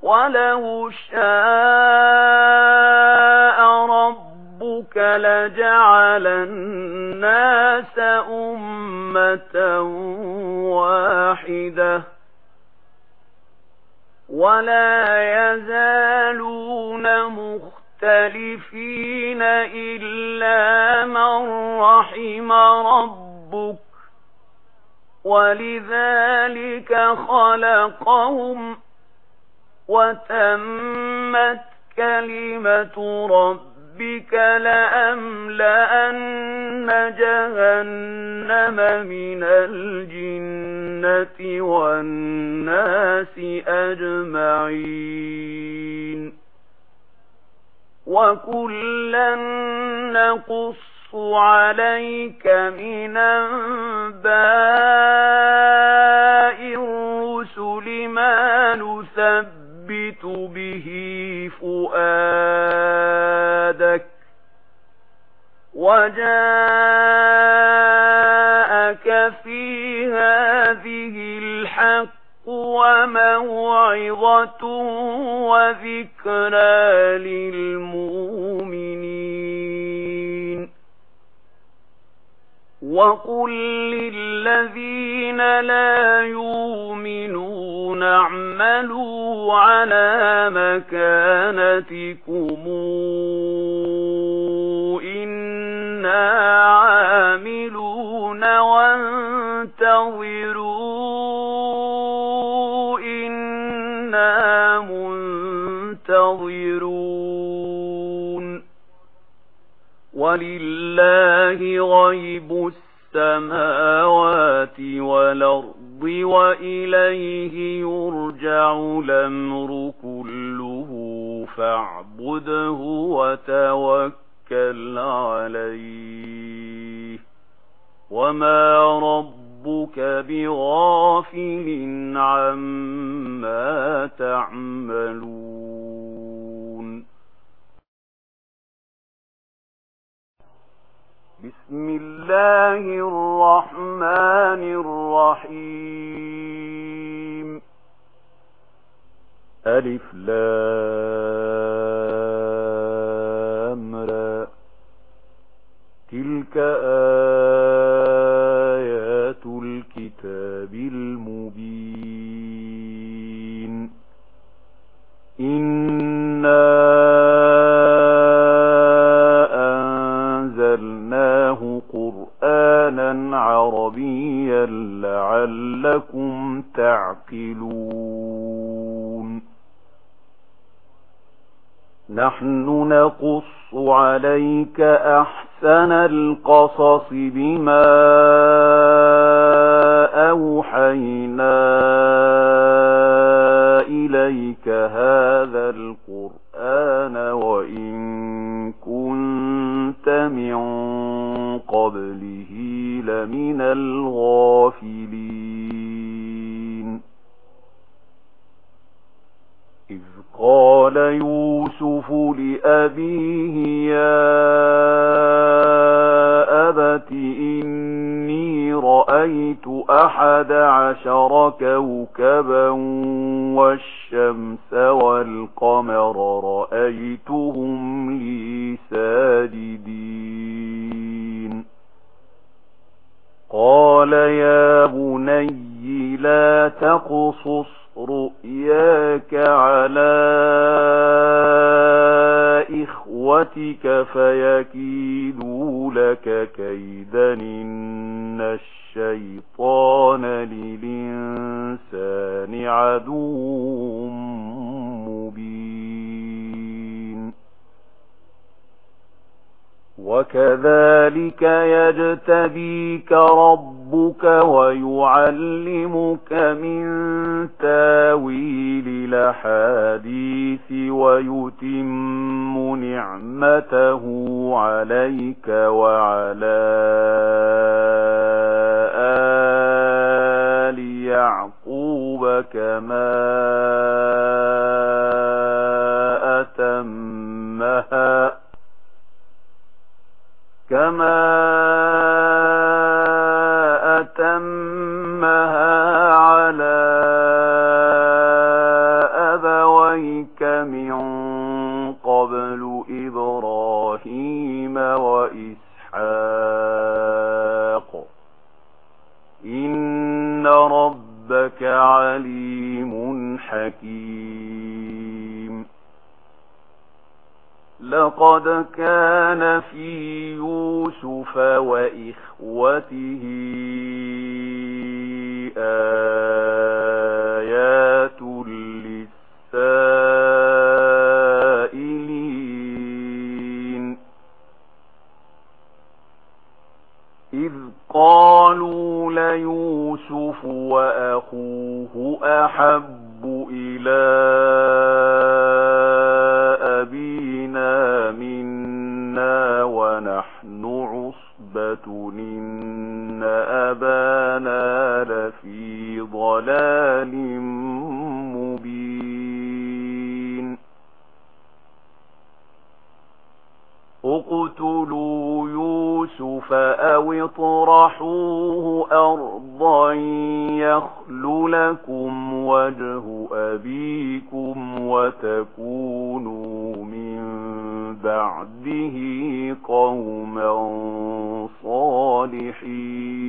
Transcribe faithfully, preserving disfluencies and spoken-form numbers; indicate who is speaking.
Speaker 1: ولو شاء ربك لجعل الناس أمة واحدة ولا يزالون مختلفين إلا من رحم ربك ولذلك خلقهم وتمت كلمة ربك لأملأن جهنم من الجنة والناس أجمعين وكلا نقص عليك من أنباء الرسل ما نثبت به فؤادك وجاءك في هذه الحق وموعظة وذكرى للمؤمنين وقل للذين لا يؤمنون اعملوا على مكانتكم إنا عاملون وانتظروا إنا منتظرون ولله غيب السماوات والأرض وإليه يرجع الأمر كله فاعبده وتوكل عليه وما ربك بغافل عما تعملون بسم الله الرحمن الرحيم ألف لام را تلك آيات الكتاب المبين إنا أنزلناه قرآنا عربيا لعلكم تعقلون نحن نقص عليك أحسن القصص بما أوحينا إليك هذا القرآن وإن كنت من قبله لمن الغافلين إذ قال يوسف لأبيه يا أبت إني رأيت أحد عشر كوكبا والشمس والقمر رأيتهم لي ساجدين قال يا بني لا تقصص رؤياك على إخوتك فيكيدوا لك كيدا إن الشيطان للإنسان عدو مبين وكذلك يجتبيك ربك ويعلمك من تاويل الأحاديث ويتم نعمته عليك وعلى آل يعقوب كما أتمها كما أتمها على أبويك من قبل إبراهيم وإسحاق إن ربك عليم حكيم لقد كان في يوسف وإخوته آيات للسائلين إذ قالوا ليوسف وأخوه أحب إلى أبينا منا ونحن عصبة إن أبانا لفي ضلال مبين اقتلوا يوسف أو اطرحوه أرضا يخل لكم وجه أبيكم وتكونوا من بعده قوما صالحين